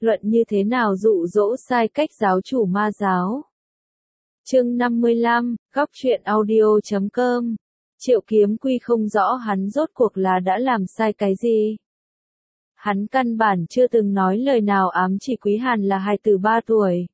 luận như thế nào dụ dỗ sai cách giáo chủ ma giáo. Chương 55, góc truyện audio.com. Triệu Kiếm Quy không rõ hắn rốt cuộc là đã làm sai cái gì. Hắn căn bản chưa từng nói lời nào ám chỉ Quý Hàn là hài tử 3 tuổi.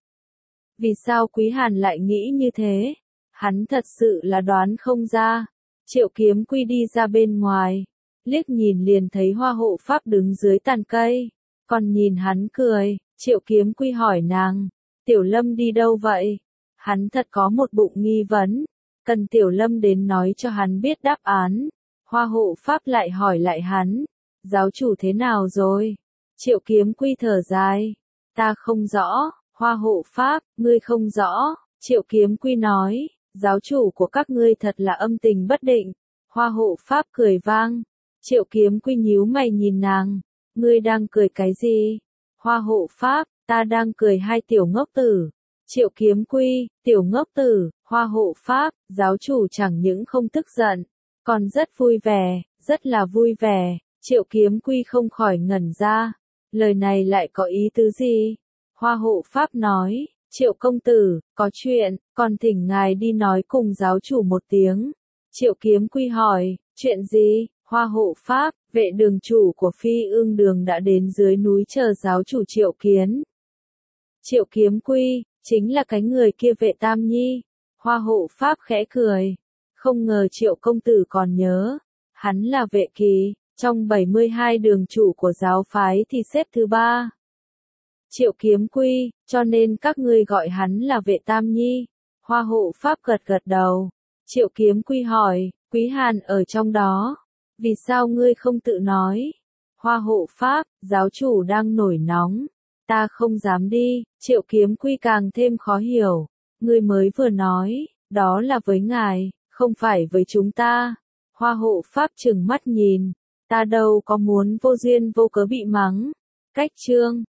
Vì sao Quý Hàn lại nghĩ như thế? Hắn thật sự là đoán không ra. Triệu Kiếm Quy đi ra bên ngoài, liếc nhìn liền thấy Hoa Hộ Pháp đứng dưới tàn cây, còn nhìn hắn cười. Triệu Kiếm Quy hỏi nàng, Tiểu Lâm đi đâu vậy? Hắn thật có một bụng nghi vấn, cần Tiểu Lâm đến nói cho hắn biết đáp án. Hoa Hộ Pháp lại hỏi lại hắn, giáo chủ thế nào rồi? Triệu Kiếm Quy thở dài, ta không rõ. Hoa Hộ Pháp, ngươi không rõ. Triệu Kiếm Quy nói, giáo chủ của các ngươi thật là âm tình bất định. Hoa Hộ Pháp cười vang. Triệu Kiếm Quy nhíu mày nhìn nàng, ngươi đang cười cái gì? Hoa Hộ Pháp, ta đang cười hai tiểu ngốc tử. Triệu Kiếm Quy, tiểu ngốc tử. Hoa Hộ Pháp, giáo chủ chẳng những không tức giận, còn rất vui vẻ, rất là vui vẻ. Triệu Kiếm Quy không khỏi ngẩn ra, lời này lại có ý tứ gì? Hoa Hộ Pháp nói, Triệu công tử, có chuyện, còn thỉnh ngài đi nói cùng giáo chủ một tiếng. Triệu Kiếm Quy hỏi, chuyện gì? Hoa Hộ Pháp, vệ đường chủ của Phi Ương Đường đã đến dưới núi chờ giáo chủ Triệu Kiến. Triệu Kiếm Quy, chính là cái người kia Vệ Tam Nhi. Hoa Hộ Pháp khẽ cười, không ngờ Triệu công tử còn nhớ, hắn là Vệ Kỳ, trong 72 đường chủ của giáo phái thì xếp thứ 3. Triệu Kiếm Quy, cho nên các ngươi gọi hắn là Vệ Tam Nhi. Hoa Hộ Pháp gật gật đầu. Triệu Kiếm Quy hỏi, Quý Hàn ở trong đó, vì sao ngươi không tự nói? Hoa Hộ Pháp, giáo chủ đang nổi nóng, ta không dám đi. Triệu Kiếm Quy càng thêm khó hiểu, ngươi mới vừa nói, đó là với ngài, không phải với chúng ta. Hoa Hộ Pháp trừng mắt nhìn, ta đâu có muốn vô duyên vô cớ bị mắng. Cách chương